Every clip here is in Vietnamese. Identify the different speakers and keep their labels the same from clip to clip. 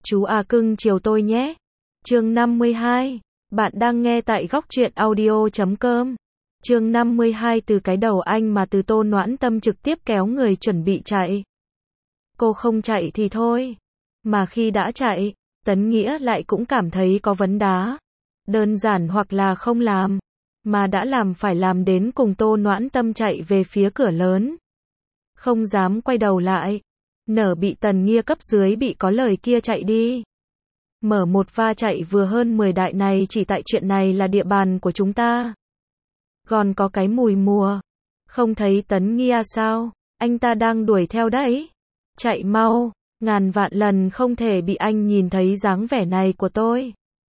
Speaker 1: Chú à cưng chiều tôi nhé. Chương 52. Bạn đang nghe tại góc truyện audio.com. Chương 52 từ cái đầu anh mà từ Tô Noãn Tâm trực tiếp kéo người chuẩn bị chạy. Cô không chạy thì thôi. Mà khi đã chạy, Tấn Nghĩa lại cũng cảm thấy có vấn đá. Đơn giản hoặc là không làm. Mà đã làm phải làm đến cùng Tô Noãn Tâm chạy về phía cửa lớn. Không dám quay đầu lại. Nở bị Tần Nghĩa cấp dưới bị có lời kia chạy đi. Mở một va chạy vừa hơn 10 đại này chỉ tại chuyện này là địa bàn của chúng ta. Còn có cái mùi mùa. Không thấy Tấn Nghĩa sao? Anh ta đang đuổi theo đấy. Chạy mau, ngàn vạn lần không thể bị anh nhìn thấy dáng vẻ này của tôi.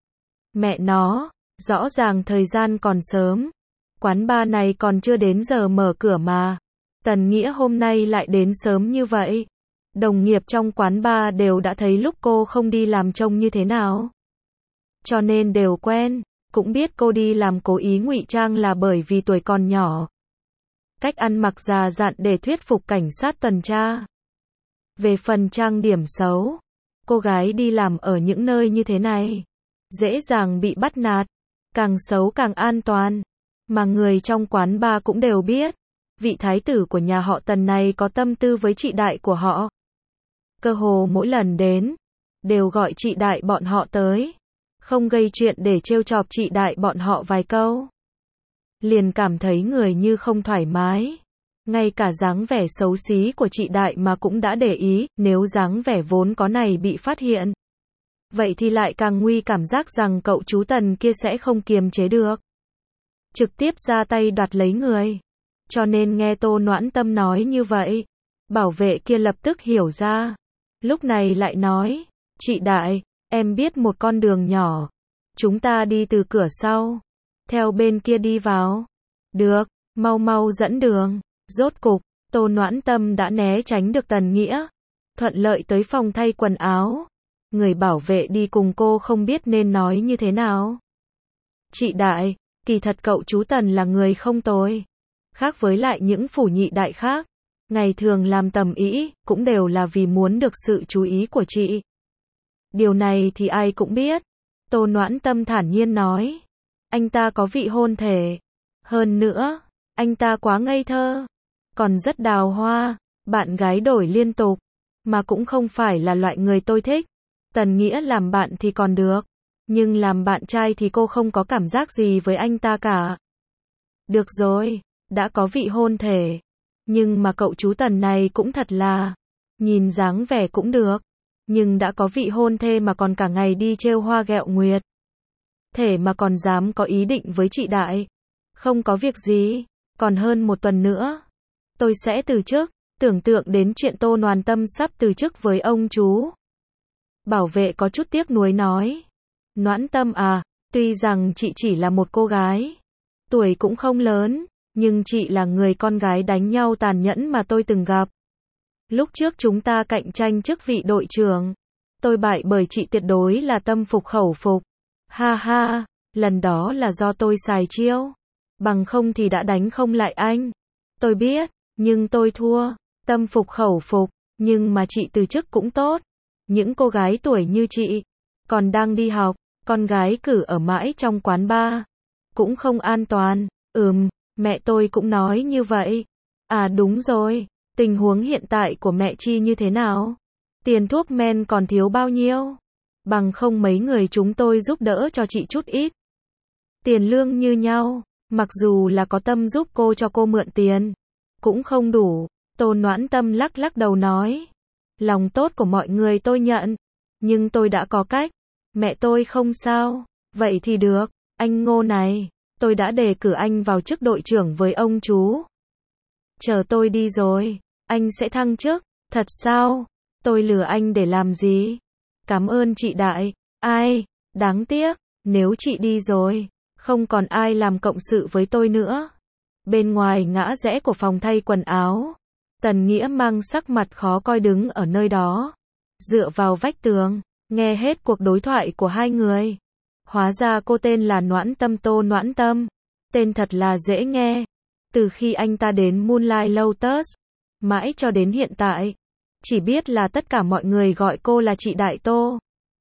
Speaker 1: Mẹ nó, rõ ràng thời gian còn sớm. Quán bar này còn chưa đến giờ mở cửa mà. Tần Nghĩa hôm nay lại đến sớm như vậy. Đồng nghiệp trong quán bar đều đã thấy lúc cô không đi làm trông như thế nào. Cho nên đều quen, cũng biết cô đi làm cố ý ngụy trang là bởi vì tuổi còn nhỏ. Cách ăn mặc già dặn để thuyết phục cảnh sát tuần tra. Về phần trang điểm xấu, cô gái đi làm ở những nơi như thế này, dễ dàng bị bắt nạt, càng xấu càng an toàn. Mà người trong quán bar cũng đều biết, vị thái tử của nhà họ Tần này có tâm tư với chị đại của họ. Cơ hồ mỗi lần đến, đều gọi chị đại bọn họ tới. Không gây chuyện để trêu chọc chị đại bọn họ vài câu. Liền cảm thấy người như không thoải mái. Ngay cả dáng vẻ xấu xí của chị đại mà cũng đã để ý, nếu dáng vẻ vốn có này bị phát hiện. Vậy thì lại càng nguy cảm giác rằng cậu chú Tần kia sẽ không kiềm chế được. Trực tiếp ra tay đoạt lấy người. Cho nên nghe Tô Noãn Tâm nói như vậy, bảo vệ kia lập tức hiểu ra. Lúc này lại nói, chị đại, em biết một con đường nhỏ. Chúng ta đi từ cửa sau. Theo bên kia đi vào. Được, mau mau dẫn đường. Rốt cục, Tô Noãn Tâm đã né tránh được Tần Nghĩa. Thuận lợi tới phòng thay quần áo. Người bảo vệ đi cùng cô không biết nên nói như thế nào. Chị đại, kỳ thật cậu chú Tần là người không tồi. Khác với lại những phủ nhị đại khác. Ngày thường làm tầm ĩ, cũng đều là vì muốn được sự chú ý của chị. Điều này thì ai cũng biết. Tô Noãn Tâm thản nhiên nói. Anh ta có vị hôn thể. Hơn nữa, anh ta quá ngây thơ. Còn rất đào hoa. Bạn gái đổi liên tục. Mà cũng không phải là loại người tôi thích. Tần Nghĩa làm bạn thì còn được. Nhưng làm bạn trai thì cô không có cảm giác gì với anh ta cả. Được rồi, đã có vị hôn thể. Nhưng mà cậu chú Tần này cũng thật là, nhìn dáng vẻ cũng được. Nhưng đã có vị hôn thê mà còn cả ngày đi trêu hoa ghẹo nguyệt. Thể mà còn dám có ý định với chị đại. Không có việc gì, còn hơn một tuần nữa. Tôi sẽ từ chức, tưởng tượng đến chuyện Tô Noãn Tâm sắp từ chức với ông chú. Bảo vệ có chút tiếc nuối nói. Noãn Tâm à, tuy rằng chị chỉ là một cô gái. Tuổi cũng không lớn. Nhưng chị là người con gái đánh nhau tàn nhẫn mà tôi từng gặp. Lúc trước chúng ta cạnh tranh chức vị đội trưởng. Tôi bại bởi chị tuyệt đối là tâm phục khẩu phục. Ha ha, lần đó là do tôi xài chiêu. Bằng không thì đã đánh không lại anh. Tôi biết, nhưng tôi thua. Tâm phục khẩu phục, nhưng mà chị từ chức cũng tốt. Những cô gái tuổi như chị, còn đang đi học, con gái cử ở mãi trong quán bar. Cũng không an toàn, mẹ tôi cũng nói như vậy. À đúng rồi, tình huống hiện tại của mẹ Chi như thế nào? Tiền thuốc men còn thiếu bao nhiêu? Bằng không mấy người chúng tôi giúp đỡ cho chị chút ít. Tiền lương như nhau, mặc dù là có tâm giúp cô cho cô mượn tiền, cũng không đủ. Tô Noãn Tâm lắc lắc đầu nói. Lòng tốt của mọi người tôi nhận, nhưng tôi đã có cách. Mẹ tôi không sao, vậy thì được, anh Ngô này. Tôi đã đề cử anh vào chức đội trưởng với ông chú. Chờ tôi đi rồi, anh sẽ thăng chức. Thật sao? Tôi lừa anh để làm gì? Cảm ơn chị đại. Ai? Đáng tiếc, nếu chị đi rồi, không còn ai làm cộng sự với tôi nữa. Bên ngoài ngã rẽ của phòng thay quần áo, Tần Nghĩa mang sắc mặt khó coi đứng ở nơi đó. Dựa vào vách tường, nghe hết cuộc đối thoại của hai người. Hóa ra cô tên là Noãn Tâm, Tô Noãn Tâm. Tên thật là dễ nghe. Từ khi anh ta đến Moonlight Lotus, mãi cho đến hiện tại, chỉ biết là tất cả mọi người gọi cô là chị Đại Tô.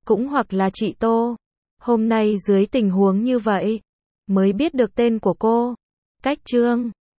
Speaker 1: cũng hoặc là chị Tô. Hôm nay dưới tình huống như vậy, mới biết được tên của cô. Cách chương